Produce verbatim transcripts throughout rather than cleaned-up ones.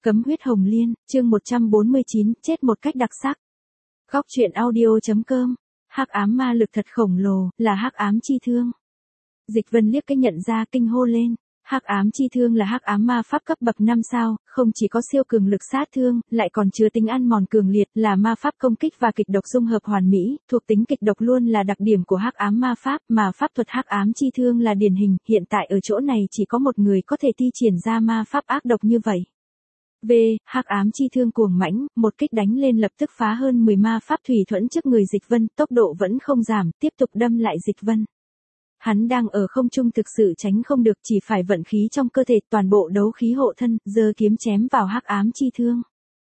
Cấm huyết hồng liên, chương một trăm bốn mươi chín, chết một cách đặc sắc. Góc truyện audio.com. Hắc ám ma lực thật khổng lồ, là hắc ám chi thương. Dịch Vân liếc cái nhận ra, kinh hô lên. Hắc ám chi thương là hắc ám ma pháp cấp bậc năm sao, không chỉ có siêu cường lực sát thương, lại còn chứa tính ăn mòn cường liệt, là ma pháp công kích và kịch độc dung hợp hoàn mỹ, thuộc tính kịch độc luôn là đặc điểm của hắc ám ma pháp, mà pháp thuật hắc ám chi thương là điển hình, hiện tại ở chỗ này chỉ có một người có thể thi triển ra ma pháp ác độc như vậy. V. Hắc ám chi thương cuồng mãnh, một kích đánh lên lập tức phá hơn mười ma pháp thủy thuẫn trước người Dịch Vân, tốc độ vẫn không giảm, tiếp tục đâm lại Dịch Vân. Hắn đang ở không trung thực sự tránh không được, chỉ phải vận khí trong cơ thể, toàn bộ đấu khí hộ thân, giơ kiếm chém vào hắc ám chi thương.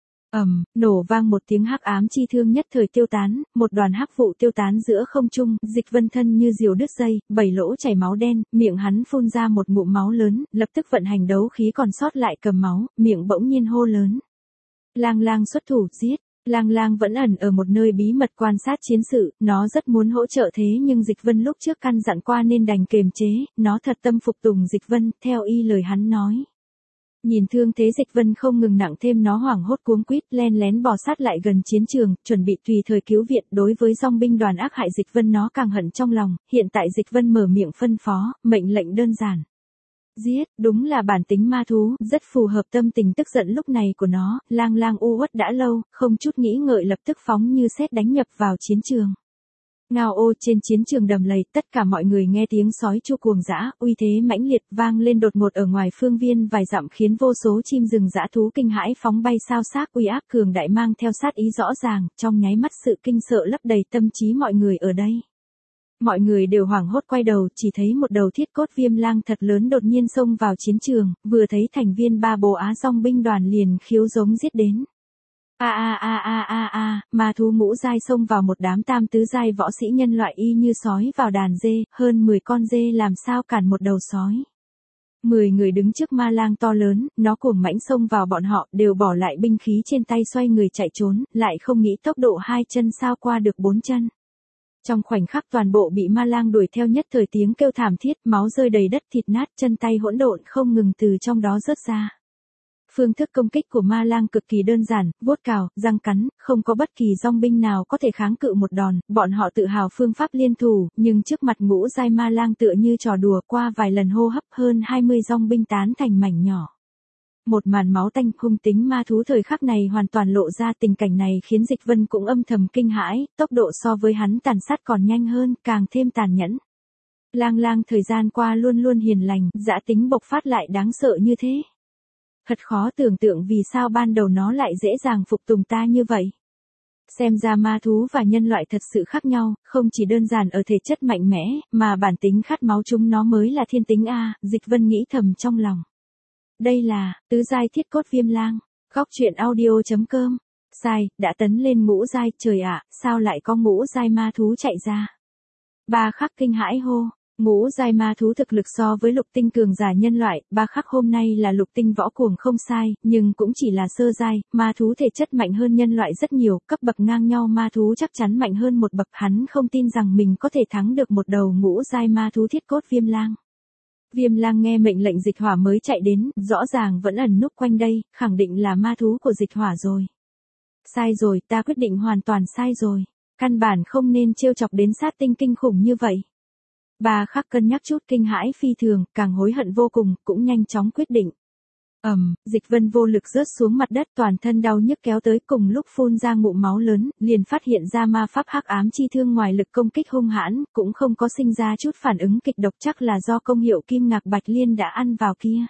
Ầm, nổ vang một tiếng, hắc ám chi thương nhất thời tiêu tán, một đoàn hắc vụ tiêu tán giữa không trung, Dịch Vân thân như diều đứt dây, bảy lỗ chảy máu đen, miệng hắn phun ra một ngụm máu lớn, lập tức vận hành đấu khí còn sót lại cầm máu, miệng bỗng nhiên hô lớn. Lang Lang xuất thủ, giết. Lang Lang vẫn ẩn ở một nơi bí mật quan sát chiến sự, nó rất muốn hỗ trợ thế nhưng Dịch Vân lúc trước căn dặn qua nên đành kiềm chế, nó thật tâm phục tùng Dịch Vân, theo y lời hắn nói. Nhìn thương thế Dịch Vân không ngừng nặng thêm, nó hoảng hốt cuống quýt len lén bò sát lại gần chiến trường, chuẩn bị tùy thời cứu viện. Đối với dòng binh đoàn ác hại Dịch Vân nó càng hận trong lòng, hiện tại Dịch Vân mở miệng phân phó, mệnh lệnh đơn giản. Giết, đúng là bản tính ma thú, rất phù hợp tâm tình tức giận lúc này của nó. Lang Lang u uất đã lâu, không chút nghĩ ngợi lập tức phóng như sét đánh nhập vào chiến trường. Ngao ô, trên chiến trường đầm lầy, tất cả mọi người nghe tiếng sói chu cuồng dã, uy thế mãnh liệt vang lên đột ngột ở ngoài phương viên vài dặm, khiến vô số chim rừng dã thú kinh hãi phóng bay sao xác, uy áp cường đại mang theo sát ý rõ ràng, trong nháy mắt sự kinh sợ lấp đầy tâm trí mọi người ở đây. Mọi người đều hoảng hốt quay đầu, chỉ thấy một đầu thiết cốt viêm lang thật lớn đột nhiên xông vào chiến trường, vừa thấy thành viên ba bồ Á dòng binh đoàn liền khiếu giống giết đến. A a a a a a, ma thú ngũ giai xông vào một đám tam tứ giai võ sĩ nhân loại y như sói vào đàn dê, hơn mười con dê làm sao cản một đầu sói. Mười người đứng trước ma lang to lớn, nó cuồng mãnh xông vào bọn họ, đều bỏ lại binh khí trên tay xoay người chạy trốn, lại không nghĩ tốc độ hai chân sao qua được bốn chân. Trong khoảnh khắc toàn bộ bị ma lang đuổi theo, nhất thời tiếng kêu thảm thiết, máu rơi đầy đất, thịt nát, chân tay hỗn độn không ngừng từ trong đó rớt ra. Phương thức công kích của ma lang cực kỳ đơn giản, vuốt cào, răng cắn, không có bất kỳ dòng binh nào có thể kháng cự một đòn, bọn họ tự hào phương pháp liên thủ, nhưng trước mặt ngũ giai ma lang tựa như trò đùa, qua vài lần hô hấp hơn hai mươi dòng binh tán thành mảnh nhỏ. Một màn máu tanh hung tính ma thú thời khắc này hoàn toàn lộ ra, tình cảnh này khiến Dịch Vân cũng âm thầm kinh hãi, tốc độ so với hắn tàn sát còn nhanh hơn, càng thêm tàn nhẫn. Lang Lang thời gian qua luôn luôn hiền lành, dã tính bộc phát lại đáng sợ như thế. Thật khó tưởng tượng vì sao ban đầu nó lại dễ dàng phục tùng ta như vậy. Xem ra ma thú và nhân loại thật sự khác nhau, không chỉ đơn giản ở thể chất mạnh mẽ, mà bản tính khát máu chúng nó mới là thiên tính a, Dịch Vân nghĩ thầm trong lòng. Đây là, tứ giai thiết cốt viêm lang. Góc truyện audio.com. Sai, đã tấn lên ngũ giai, trời ạ, sao lại có ngũ giai ma thú chạy ra. Ba Khắc kinh hãi hô. Ngũ giai ma thú thực lực so với lục tinh cường giả nhân loại, Ba Khắc hôm nay là lục tinh võ cuồng không sai, nhưng cũng chỉ là sơ giai, ma thú thể chất mạnh hơn nhân loại rất nhiều, cấp bậc ngang nhau ma thú chắc chắn mạnh hơn một bậc, hắn không tin rằng mình có thể thắng được một đầu ngũ giai ma thú thiết cốt viêm lang. Viêm lang nghe mệnh lệnh Dịch Hỏa mới chạy đến, rõ ràng vẫn ẩn núp quanh đây, khẳng định là ma thú của Dịch Hỏa rồi. Sai rồi, ta quyết định hoàn toàn sai rồi. Căn bản không nên trêu chọc đến sát tinh kinh khủng như vậy. Ba Khắc cân nhắc chút, kinh hãi phi thường, càng hối hận vô cùng, cũng nhanh chóng quyết định. Ầm, um, Dịch Vân vô lực rớt xuống mặt đất, toàn thân đau nhức kéo tới, cùng lúc phun ra ngụm máu lớn, liền phát hiện ra ma pháp hắc ám chi thương ngoài lực công kích hung hãn, cũng không có sinh ra chút phản ứng kịch độc, chắc là do công hiệu kim ngạc bạch liên đã ăn vào kia.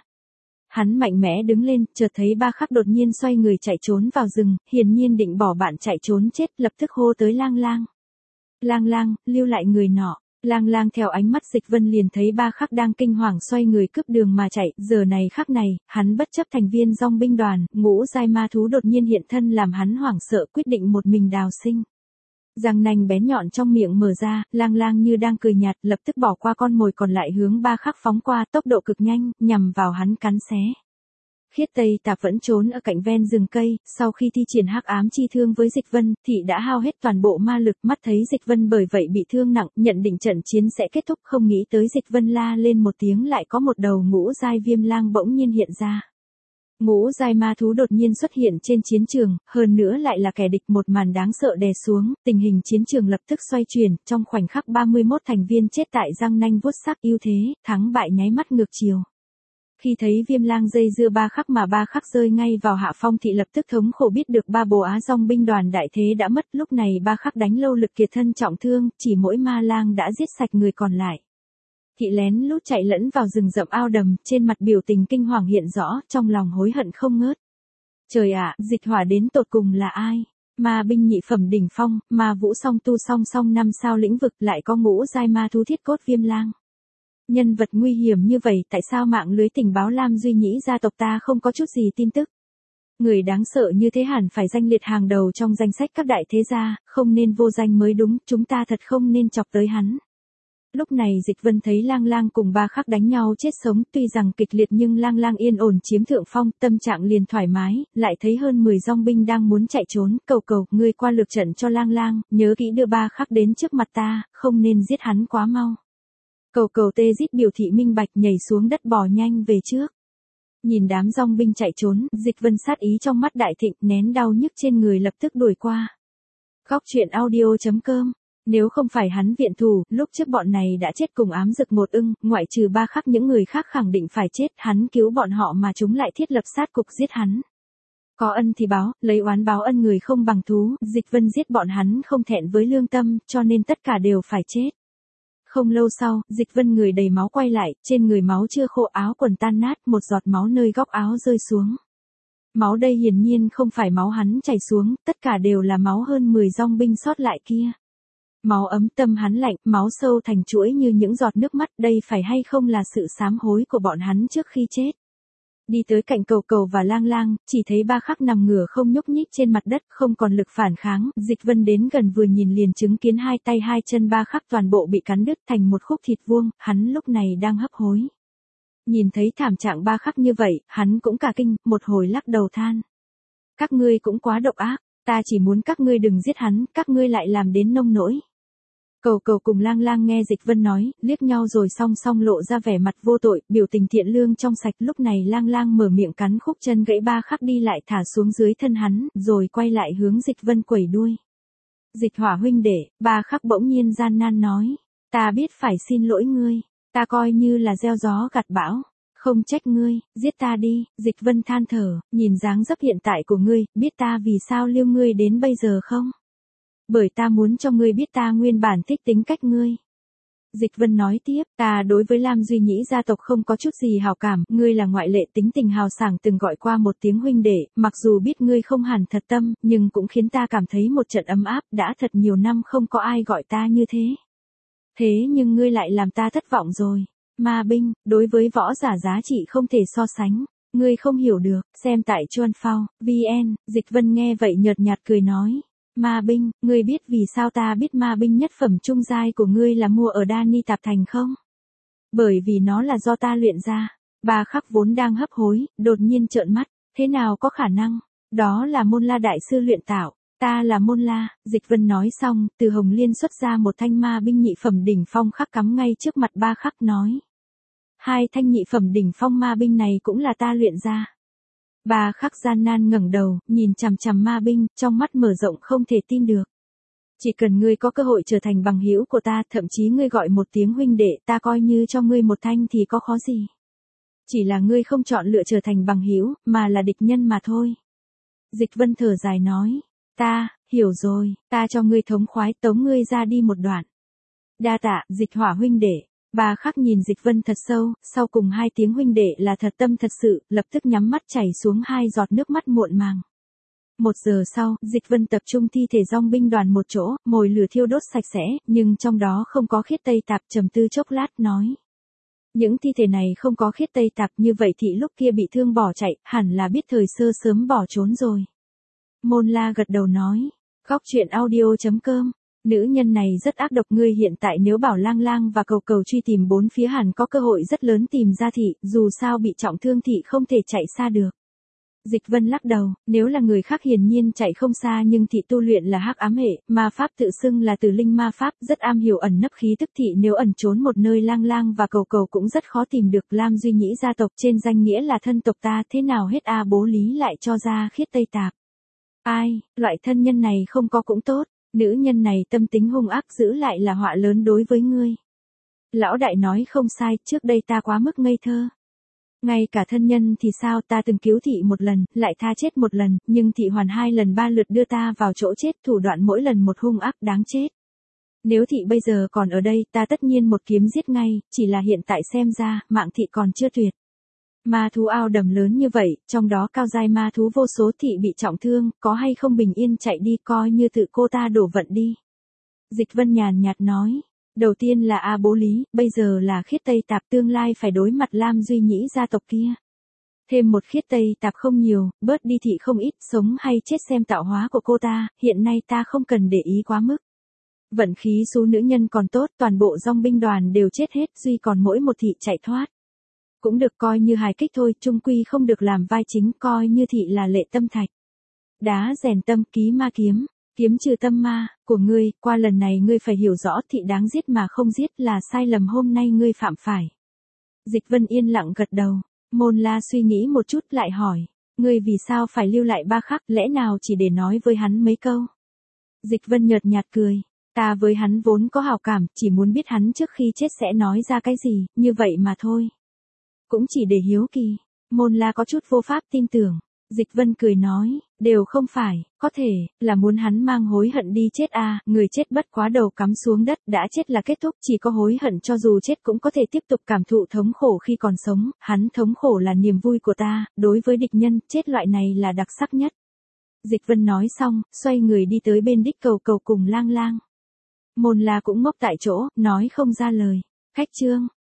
Hắn mạnh mẽ đứng lên, chợt thấy Ba Khắc đột nhiên xoay người chạy trốn vào rừng, hiển nhiên định bỏ bạn chạy trốn chết, lập tức hô tới Lang Lang. Lang Lang, lưu lại người nọ. Lang Lang theo ánh mắt Dịch Vân liền thấy Ba Khắc đang kinh hoàng xoay người cướp đường mà chạy, giờ này khắc này, hắn bất chấp thành viên dòng binh đoàn, ngũ giai ma thú đột nhiên hiện thân làm hắn hoảng sợ, quyết định một mình đào sinh. Răng nanh bén nhọn trong miệng mở ra, Lang Lang như đang cười nhạt, lập tức bỏ qua con mồi còn lại hướng Ba Khắc phóng qua, tốc độ cực nhanh, nhằm vào hắn cắn xé. Khiết Tây Tạp vẫn trốn ở cạnh ven rừng cây, sau khi thi triển hắc ám chi thương với Dịch Vân, thì đã hao hết toàn bộ ma lực, mắt thấy Dịch Vân bởi vậy bị thương nặng, nhận định trận chiến sẽ kết thúc, không nghĩ tới Dịch Vân la lên một tiếng lại có một đầu ngũ giai viêm lang bỗng nhiên hiện ra. Ngũ giai ma thú đột nhiên xuất hiện trên chiến trường, hơn nữa lại là kẻ địch, một màn đáng sợ đè xuống, tình hình chiến trường lập tức xoay chuyển, trong khoảnh khắc ba mươi mốt thành viên chết tại răng nanh vuốt sắc, ưu thế, thắng bại nháy mắt ngược chiều. Khi thấy Viêm Lang dây dưa ba khắc mà ba khắc rơi ngay vào hạ phong thì lập tức thống khổ biết được ba bồ Á Dong binh đoàn đại thế đã mất, lúc này ba khắc đánh lâu lực kiệt thân trọng thương, chỉ mỗi ma lang đã giết sạch người còn lại. Thị lén lút chạy lẫn vào rừng rậm ao đầm, trên mặt biểu tình kinh hoàng hiện rõ, trong lòng hối hận không ngớt. Trời ạ, Dịch Hỏa đến tột cùng là ai? Ma binh nhị phẩm đỉnh phong, ma vũ song tu song song năm sao lĩnh vực, lại có ngũ giai ma thú thiết cốt Viêm Lang. Nhân vật nguy hiểm như vậy, tại sao mạng lưới tình báo Lam Duy Nhĩ gia tộc ta không có chút gì tin tức? Người đáng sợ như thế hẳn phải danh liệt hàng đầu trong danh sách các đại thế gia, không nên vô danh mới đúng, chúng ta thật không nên chọc tới hắn. Lúc này Dịch Vân thấy Lang Lang cùng ba khắc đánh nhau chết sống, tuy rằng kịch liệt nhưng Lang Lang yên ổn chiếm thượng phong, tâm trạng liền thoải mái, lại thấy hơn mười dong binh đang muốn chạy trốn, cầu cầu, ngươi qua lược trận cho Lang Lang, nhớ kỹ đưa ba khắc đến trước mặt ta, không nên giết hắn quá mau. Cầu cầu tê rít biểu thị minh bạch, nhảy xuống đất bò nhanh về trước. Nhìn đám dong binh chạy trốn, Dịch Vân sát ý trong mắt đại thịnh, nén đau nhức trên người lập tức đuổi qua. Góc truyện audio chấm com. Nếu không phải hắn viện thủ, lúc trước bọn này đã chết cùng ám dực một ưng, ngoại trừ ba khắc những người khác khẳng định phải chết, hắn cứu bọn họ mà chúng lại thiết lập sát cục giết hắn. Có ân thì báo, lấy oán báo ân người không bằng thú, Dịch Vân giết bọn hắn không thẹn với lương tâm, cho nên tất cả đều phải chết. Không lâu sau, Dịch Vân người đầy máu quay lại, trên người máu chưa khô, áo quần tan nát, một giọt máu nơi góc áo rơi xuống. Máu đây hiển nhiên không phải máu hắn chảy xuống, tất cả đều là máu hơn mười dong binh sót lại kia. Máu ấm, tâm hắn lạnh, máu sâu thành chuỗi như những giọt nước mắt, đây phải hay không là sự sám hối của bọn hắn trước khi chết. Đi tới cạnh cầu cầu và Lang Lang, chỉ thấy ba khắc nằm ngửa không nhúc nhích trên mặt đất, không còn lực phản kháng, Dịch Vân đến gần vừa nhìn liền chứng kiến hai tay hai chân ba khắc toàn bộ bị cắn đứt thành một khúc thịt vuông, hắn lúc này đang hấp hối. Nhìn thấy thảm trạng ba khắc như vậy, hắn cũng cả kinh, một hồi lắc đầu than. Các ngươi cũng quá độc ác, ta chỉ muốn các ngươi đừng giết hắn, các ngươi lại làm đến nông nỗi. Cầu cầu cùng Lang Lang nghe Dịch Vân nói, liếc nhau rồi song song lộ ra vẻ mặt vô tội, biểu tình thiện lương trong sạch. Lúc này Lang Lang mở miệng cắn khúc chân gãy ba khắc đi lại thả xuống dưới thân hắn, rồi quay lại hướng Dịch Vân quẩy đuôi. Dịch Hỏa huynh đệ, ba khắc bỗng nhiên gian nan nói, ta biết phải xin lỗi ngươi, ta coi như là gieo gió gặt bão, không trách ngươi, giết ta đi. Dịch Vân than thở, nhìn dáng dấp hiện tại của ngươi, biết ta vì sao liêu ngươi đến bây giờ không? Bởi ta muốn cho ngươi biết ta nguyên bản thích tính cách ngươi. Dịch Vân nói tiếp, ta đối với Lam Duy Nhĩ gia tộc không có chút gì hảo cảm, ngươi là ngoại lệ, tính tình hào sảng, từng gọi qua một tiếng huynh đệ, mặc dù biết ngươi không hẳn thật tâm, nhưng cũng khiến ta cảm thấy một trận ấm áp, đã thật nhiều năm không có ai gọi ta như thế. Thế nhưng ngươi lại làm ta thất vọng rồi. Ma binh, đối với võ giả giá trị không thể so sánh, ngươi không hiểu được, xem tại Chuan Phao, vn, Dịch Vân nghe vậy nhợt nhạt cười nói. Ma binh, ngươi biết vì sao ta biết ma binh nhất phẩm trung giai của ngươi là mua ở Đa Ni Tạp Thành không? Bởi vì nó là do ta luyện ra. Ba khắc vốn đang hấp hối, đột nhiên trợn mắt, thế nào có khả năng? Đó là Môn La đại sư luyện tạo, ta là Môn La. Dịch Vân nói xong, từ Hồng Liên xuất ra một thanh ma binh nhị phẩm đỉnh phong khắc cắm ngay trước mặt ba khắc nói. Hai thanh nhị phẩm đỉnh phong ma binh này cũng là ta luyện ra. Ba khắc gian nan ngẩng đầu, nhìn chằm chằm ma binh, trong mắt mở rộng không thể tin được. Chỉ cần ngươi có cơ hội trở thành bằng hữu của ta, thậm chí ngươi gọi một tiếng huynh đệ, ta coi như cho ngươi một thanh thì có khó gì. Chỉ là ngươi không chọn lựa trở thành bằng hữu, mà là địch nhân mà thôi. Dịch Vân thở dài nói, ta, hiểu rồi, ta cho ngươi thống khoái tống ngươi ra đi một đoạn. Đa tạ, Dịch Hỏa huynh đệ. Ba khắc nhìn Dịch Vân thật sâu, sau cùng hai tiếng huynh đệ là thật tâm thật sự, lập tức nhắm mắt chảy xuống hai giọt nước mắt muộn màng. Một giờ sau, Dịch Vân tập trung thi thể dong binh đoàn một chỗ, mồi lửa thiêu đốt sạch sẽ, nhưng trong đó không có khiết tây tạp, trầm tư chốc lát nói. Những thi thể này không có khiết tây tạp, như vậy thì lúc kia bị thương bỏ chạy, hẳn là biết thời sơ sớm bỏ trốn rồi. Môn La gật đầu nói, góc truyện audio chấm com. Nữ nhân này rất ác độc, ngươi hiện tại nếu bảo Lang Lang và cầu cầu truy tìm bốn phía hẳn có cơ hội rất lớn tìm ra thị, dù sao bị trọng thương thị không thể chạy xa được. Dịch Vân lắc đầu, nếu là người khác hiển nhiên chạy không xa nhưng thị tu luyện là hắc ám hệ, ma pháp tự xưng là tử linh ma pháp, rất am hiểu ẩn nấp khí tức thị nếu ẩn trốn một nơi lang lang và cầu cầu cũng rất khó tìm được. Lam Duy Nhĩ gia tộc trên danh nghĩa là thân tộc ta, thế nào hết a bố lý lại cho ra khiết Tây Tạp. Ai, loại thân nhân này không có cũng tốt, nữ nhân này tâm tính hung ác giữ lại là họa lớn đối với ngươi. Lão đại nói không sai, trước đây ta quá mức ngây thơ. Ngay cả thân nhân thì sao, ta từng cứu thị một lần, lại tha chết một lần, nhưng thị hoàn hai lần ba lượt đưa ta vào chỗ chết, thủ đoạn mỗi lần một hung ác đáng chết. Nếu thị bây giờ còn ở đây, ta tất nhiên một kiếm giết ngay, chỉ là hiện tại xem ra, mạng thị còn chưa tuyệt. Ma thú ao đầm lớn như vậy, trong đó cao giai ma thú vô số, thị bị trọng thương, có hay không bình yên chạy đi, coi như tự cô ta đổ vận đi. Dịch Vân nhàn nhạt nói. Đầu tiên là A Bố Lý, bây giờ là khiết Tây Tạp, tương lai phải đối mặt Lam Duy Nhĩ gia tộc kia. Thêm một khiết Tây Tạp không nhiều, bớt đi thị không ít, sống hay chết xem tạo hóa của cô ta, hiện nay ta không cần để ý quá mức. Vận khí số nữ nhân còn tốt, toàn bộ dòng binh đoàn đều chết hết, duy còn mỗi một thị chạy thoát. Cũng được coi như hài kích thôi, chung quy không được làm vai chính, coi như thị là lệ tâm thạch. Đá rèn tâm, ký ma kiếm. Kiếm trừ tâm ma, của ngươi, qua lần này ngươi phải hiểu rõ thị đáng giết mà không giết là sai lầm hôm nay ngươi phạm phải. Dịch Vân yên lặng gật đầu, Môn La suy nghĩ một chút lại hỏi, ngươi vì sao phải lưu lại ba khắc, lẽ nào chỉ để nói với hắn mấy câu. Dịch Vân nhợt nhạt cười, ta với hắn vốn có hảo cảm, chỉ muốn biết hắn trước khi chết sẽ nói ra cái gì, như vậy mà thôi. Cũng chỉ để hiếu kỳ, Môn La có chút vô pháp tin tưởng. Dịch Vân cười nói, đều không phải, có thể, là muốn hắn mang hối hận đi chết à, người chết bất quá đầu cắm xuống đất, đã chết là kết thúc, chỉ có hối hận cho dù chết cũng có thể tiếp tục cảm thụ thống khổ khi còn sống, hắn thống khổ là niềm vui của ta, đối với địch nhân, chết loại này là đặc sắc nhất. Dịch Vân nói xong, xoay người đi tới bên đích cầu cầu cùng lang lang. Môn La cũng ngốc tại chỗ, nói không ra lời. Khách trương.